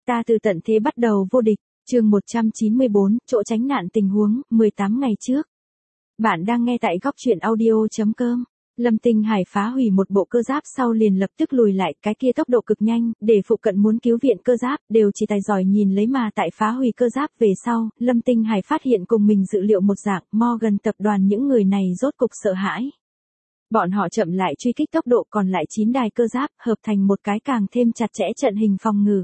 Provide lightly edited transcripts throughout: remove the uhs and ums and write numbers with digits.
Ta từ tận thế bắt đầu vô địch, chương 194, chỗ tránh nạn tình huống, 18 ngày trước. Bạn đang nghe tại góc truyện audio.com. Lâm Tinh Hải phá hủy một bộ cơ giáp sau liền lập tức lùi lại, cái kia tốc độ cực nhanh, để phụ cận muốn cứu viện cơ giáp, đều chỉ tài giỏi nhìn lấy mà tại phá hủy cơ giáp về sau, Lâm Tinh Hải phát hiện cùng mình dự liệu một dạng, Morgan tập đoàn những người này rốt cục sợ hãi. Bọn họ chậm lại truy kích tốc độ còn lại 9 đài cơ giáp, hợp thành một cái càng thêm chặt chẽ trận hình phòng ngự.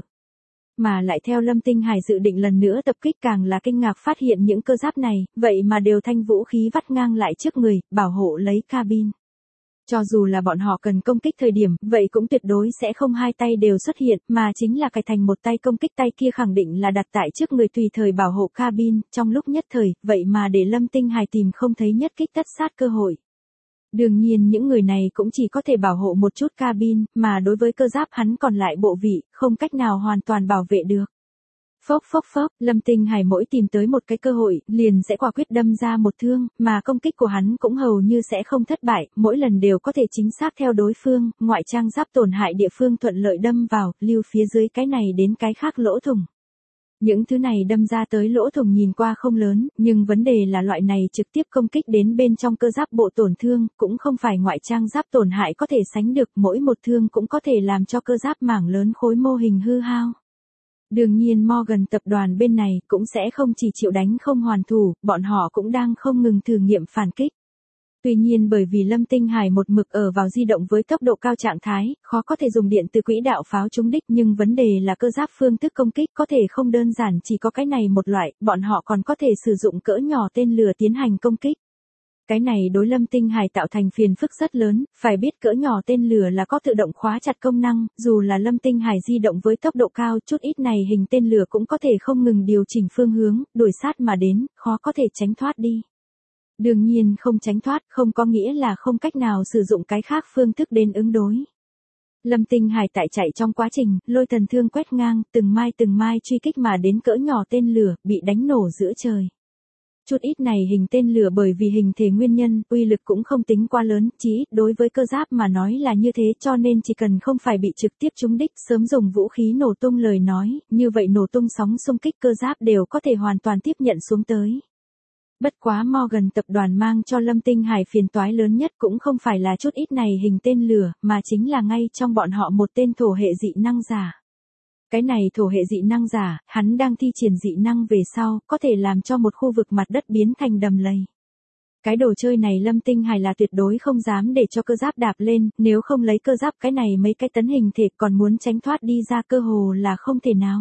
Mà lại theo Lâm Tinh Hải dự định lần nữa tập kích càng là kinh ngạc phát hiện những cơ giáp này, vậy mà đều thanh vũ khí vắt ngang lại trước người, bảo hộ lấy cabin. Cho dù là bọn họ cần công kích thời điểm, vậy cũng tuyệt đối sẽ không hai tay đều xuất hiện, mà chính là cài thành một tay công kích, tay kia khẳng định là đặt tại trước người tùy thời bảo hộ cabin, trong lúc nhất thời, vậy mà để Lâm Tinh Hải tìm không thấy nhất kích tất sát cơ hội. Đương nhiên những người này cũng chỉ có thể bảo hộ một chút cabin, mà đối với cơ giáp hắn còn lại bộ vị, không cách nào hoàn toàn bảo vệ được. Phốc phốc phốc, Lâm Tinh Hải mỗi tìm tới một cái cơ hội, liền sẽ quả quyết đâm ra một thương, mà công kích của hắn cũng hầu như sẽ không thất bại, mỗi lần đều có thể chính xác theo đối phương, ngoại trang giáp tổn hại địa phương thuận lợi đâm vào, lưu phía dưới cái này đến cái khác lỗ thủng. Những thứ này đâm ra tới lỗ thủng nhìn qua không lớn, nhưng vấn đề là loại này trực tiếp công kích đến bên trong cơ giáp bộ tổn thương, cũng không phải ngoại trang giáp tổn hại có thể sánh được, mỗi một thương cũng có thể làm cho cơ giáp mảng lớn khối mô hình hư hao. Đương nhiên Morgan tập đoàn bên này cũng sẽ không chỉ chịu đánh không hoàn thủ, bọn họ cũng đang không ngừng thử nghiệm phản kích. Tuy nhiên bởi vì Lâm Tinh Hải một mực ở vào di động với tốc độ cao trạng thái, khó có thể dùng điện từ quỹ đạo pháo trúng đích, nhưng vấn đề là cơ giáp phương thức công kích có thể không đơn giản chỉ có cái này một loại, bọn họ còn có thể sử dụng cỡ nhỏ tên lửa tiến hành công kích. Cái này đối Lâm Tinh Hải tạo thành phiền phức rất lớn, phải biết cỡ nhỏ tên lửa là có tự động khóa chặt công năng, dù là Lâm Tinh Hải di động với tốc độ cao, chút ít này hình tên lửa cũng có thể không ngừng điều chỉnh phương hướng, đuổi sát mà đến, khó có thể tránh thoát đi. Đương nhiên không tránh thoát không có nghĩa là không cách nào sử dụng cái khác phương thức đến ứng đối. Lâm Tinh Hải tại chạy trong quá trình, lôi thần thương quét ngang, từng mai truy kích mà đến cỡ nhỏ tên lửa, bị đánh nổ giữa trời. Chút ít này hình tên lửa bởi vì hình thể nguyên nhân, uy lực cũng không tính quá lớn, chí ít đối với cơ giáp mà nói là như thế, cho nên chỉ cần không phải bị trực tiếp trúng đích, sớm dùng vũ khí nổ tung lời nói, như vậy nổ tung sóng xung kích cơ giáp đều có thể hoàn toàn tiếp nhận xuống tới. Bất quá Morgan tập đoàn mang cho Lâm Tinh Hải phiền toái lớn nhất cũng không phải là chút ít này hình tên lửa, mà chính là ngay trong bọn họ một tên thổ hệ dị năng giả. Cái này thổ hệ dị năng giả, hắn đang thi triển dị năng về sau, có thể làm cho một khu vực mặt đất biến thành đầm lầy. Cái đồ chơi này Lâm Tinh Hải là tuyệt đối không dám để cho cơ giáp đạp lên, nếu không lấy cơ giáp cái này mấy cái tấn hình thể còn muốn tránh thoát đi ra cơ hồ là không thể nào.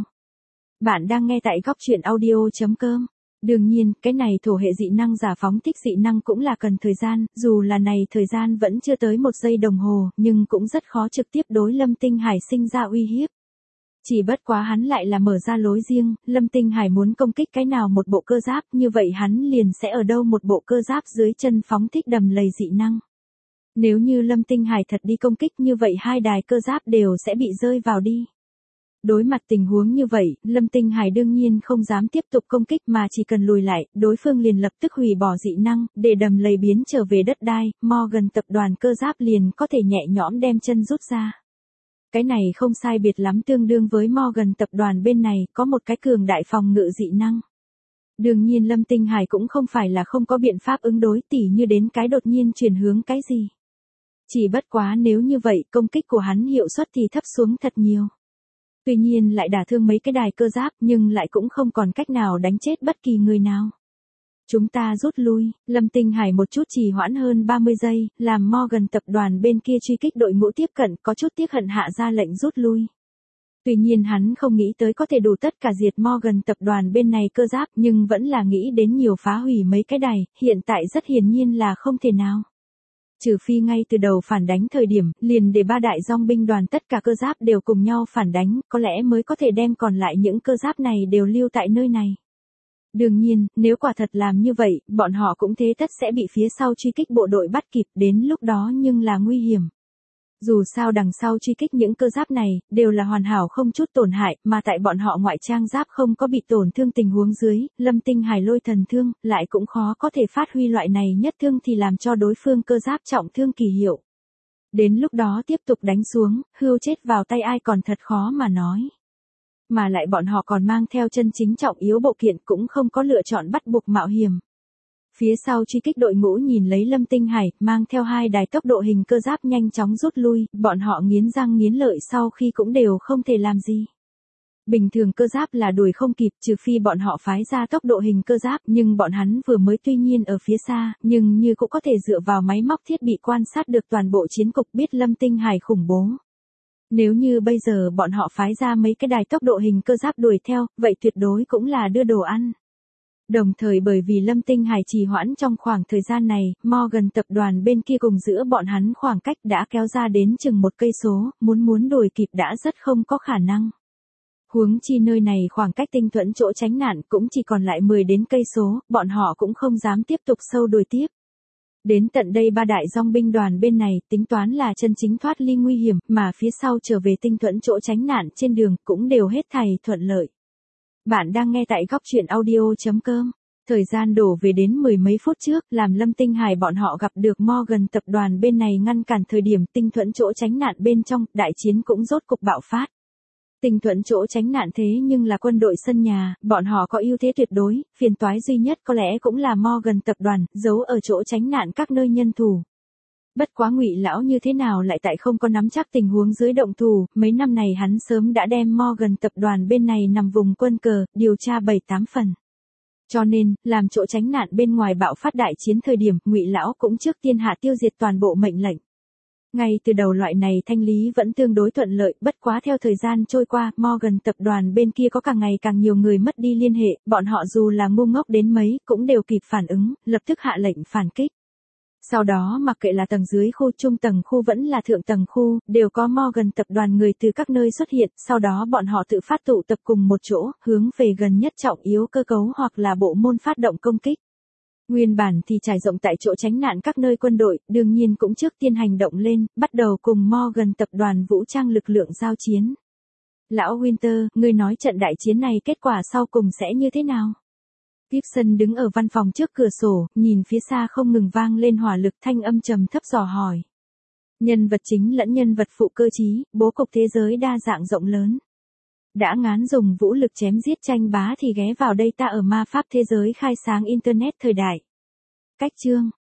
Bạn đang nghe tại góc truyện audio.com. Đương nhiên, cái này thổ hệ dị năng giả phóng thích dị năng cũng là cần thời gian, dù là này thời gian vẫn chưa tới 1 giây đồng hồ, nhưng cũng rất khó trực tiếp đối Lâm Tinh Hải sinh ra uy hiếp. Chỉ bất quá hắn lại là mở ra lối riêng, Lâm Tinh Hải muốn công kích cái nào một bộ cơ giáp, như vậy hắn liền sẽ ở đâu một bộ cơ giáp dưới chân phóng thích đầm lầy dị năng. Nếu như Lâm Tinh Hải thật đi công kích như vậy hai đài cơ giáp đều sẽ bị rơi vào đi. Đối mặt tình huống như vậy, Lâm Tinh Hải đương nhiên không dám tiếp tục công kích mà chỉ cần lùi lại, đối phương liền lập tức hủy bỏ dị năng, để đầm lầy biến trở về đất đai, Morgan tập đoàn cơ giáp liền có thể nhẹ nhõm đem chân rút ra. Cái này không sai biệt lắm tương đương với Morgan tập đoàn bên này có một cái cường đại phòng ngự dị năng. Đương nhiên Lâm Tinh Hải cũng không phải là không có biện pháp ứng đối tỉ như đến cái đột nhiên chuyển hướng cái gì. Chỉ bất quá nếu như vậy công kích của hắn hiệu suất thì thấp xuống thật nhiều. Tuy nhiên lại đả thương mấy cái đài cơ giáp nhưng lại cũng không còn cách nào đánh chết bất kỳ người nào. Chúng ta rút lui, Lâm Tinh Hải một chút trì hoãn hơn 30 giây, làm Morgan tập đoàn bên kia truy kích đội ngũ tiếp cận có chút tiếc hận hạ ra lệnh rút lui. Tuy nhiên hắn không nghĩ tới có thể đủ tất cả diệt Morgan tập đoàn bên này cơ giáp nhưng vẫn là nghĩ đến nhiều phá hủy mấy cái đài, hiện tại rất hiển nhiên là không thể nào. Trừ phi ngay từ đầu phản đánh thời điểm, liền để 3 đại dòng binh đoàn tất cả cơ giáp đều cùng nhau phản đánh, có lẽ mới có thể đem còn lại những cơ giáp này đều lưu tại nơi này. Đương nhiên, nếu quả thật làm như vậy, bọn họ cũng thế tất sẽ bị phía sau truy kích bộ đội bắt kịp, đến lúc đó nhưng là nguy hiểm. Dù sao đằng sau truy kích những cơ giáp này, đều là hoàn hảo không chút tổn hại, mà tại bọn họ ngoại trang giáp không có bị tổn thương tình huống dưới, Lâm Tinh Hải lôi thần thương, lại cũng khó có thể phát huy loại này nhất thương thì làm cho đối phương cơ giáp trọng thương kỳ hiệu. Đến lúc đó tiếp tục đánh xuống, hươu chết vào tay ai còn thật khó mà nói. Mà lại bọn họ còn mang theo chân chính trọng yếu bộ kiện cũng không có lựa chọn bắt buộc mạo hiểm. Phía sau truy kích đội ngũ nhìn lấy Lâm Tinh Hải, mang theo 2 đài tốc độ hình cơ giáp nhanh chóng rút lui, bọn họ nghiến răng nghiến lợi sau khi cũng đều không thể làm gì. Bình thường cơ giáp là đuổi không kịp trừ phi bọn họ phái ra tốc độ hình cơ giáp, nhưng bọn hắn vừa mới tuy nhiên ở phía xa, nhưng như cũng có thể dựa vào máy móc thiết bị quan sát được toàn bộ chiến cục, biết Lâm Tinh Hải khủng bố. Nếu như bây giờ bọn họ phái ra mấy cái đài tốc độ hình cơ giáp đuổi theo, vậy tuyệt đối cũng là đưa đồ ăn. Đồng thời bởi vì Lâm Tinh Hải trì hoãn trong khoảng thời gian này, Morgan tập đoàn bên kia cùng giữa bọn hắn khoảng cách đã kéo ra đến chừng 1 cây số, muốn đuổi kịp đã rất không có khả năng. Huống chi nơi này khoảng cách Tinh Thuẫn chỗ tránh nạn cũng chỉ còn lại 10 đến cây số, bọn họ cũng không dám tiếp tục sâu đuổi tiếp. Đến tận đây 3 đại dòng binh đoàn bên này tính toán là chân chính thoát ly nguy hiểm, mà phía sau trở về Tinh Thuẫn chỗ tránh nạn trên đường cũng đều hết thảy thuận lợi. Bạn đang nghe tại góc truyện audio.com. Thời gian đổ về đến 10 mấy phút trước, làm Lâm Tinh Hải bọn họ gặp được Morgan tập đoàn bên này ngăn cản thời điểm Tinh Thuẫn chỗ tránh nạn bên trong, đại chiến cũng rốt cục bạo phát. Tinh Thuẫn chỗ tránh nạn thế nhưng là quân đội sân nhà, bọn họ có ưu thế tuyệt đối, phiền toái duy nhất có lẽ cũng là Morgan tập đoàn, giấu ở chỗ tránh nạn các nơi nhân thủ. Bất quá Ngụy lão như thế nào lại tại không có nắm chắc tình huống dưới động thủ, mấy năm này hắn sớm đã đem Morgan tập đoàn bên này nằm vùng quân cờ, điều tra 7-8 phần. Cho nên, làm chỗ tránh nạn bên ngoài bạo phát đại chiến thời điểm, Ngụy lão cũng trước tiên hạ tiêu diệt toàn bộ mệnh lệnh. Ngay từ đầu loại này thanh lý vẫn tương đối thuận lợi, bất quá theo thời gian trôi qua, Morgan tập đoàn bên kia có càng ngày càng nhiều người mất đi liên hệ, bọn họ dù là ngu ngốc đến mấy, cũng đều kịp phản ứng, lập tức hạ lệnh phản kích. Sau đó mặc kệ là tầng dưới khu, trung tầng khu vẫn là thượng tầng khu, đều có Morgan tập đoàn người từ các nơi xuất hiện, sau đó bọn họ tự phát tụ tập cùng một chỗ, hướng về gần nhất trọng yếu cơ cấu hoặc là bộ môn phát động công kích. Nguyên bản thì trải rộng tại chỗ tránh nạn các nơi quân đội, đương nhiên cũng trước tiên hành động lên, bắt đầu cùng Morgan tập đoàn vũ trang lực lượng giao chiến. Lão Winter, ngươi nói trận đại chiến này kết quả sau cùng sẽ như thế nào? Gibson đứng ở văn phòng trước cửa sổ, nhìn phía xa không ngừng vang lên hỏa lực, thanh âm trầm thấp dò hỏi. Nhân vật chính lẫn nhân vật phụ cơ trí, bố cục thế giới đa dạng rộng lớn. Đã ngán dùng vũ lực chém giết tranh bá thì ghé vào đây ta ở ma pháp thế giới khai sáng Internet thời đại. Cách chương.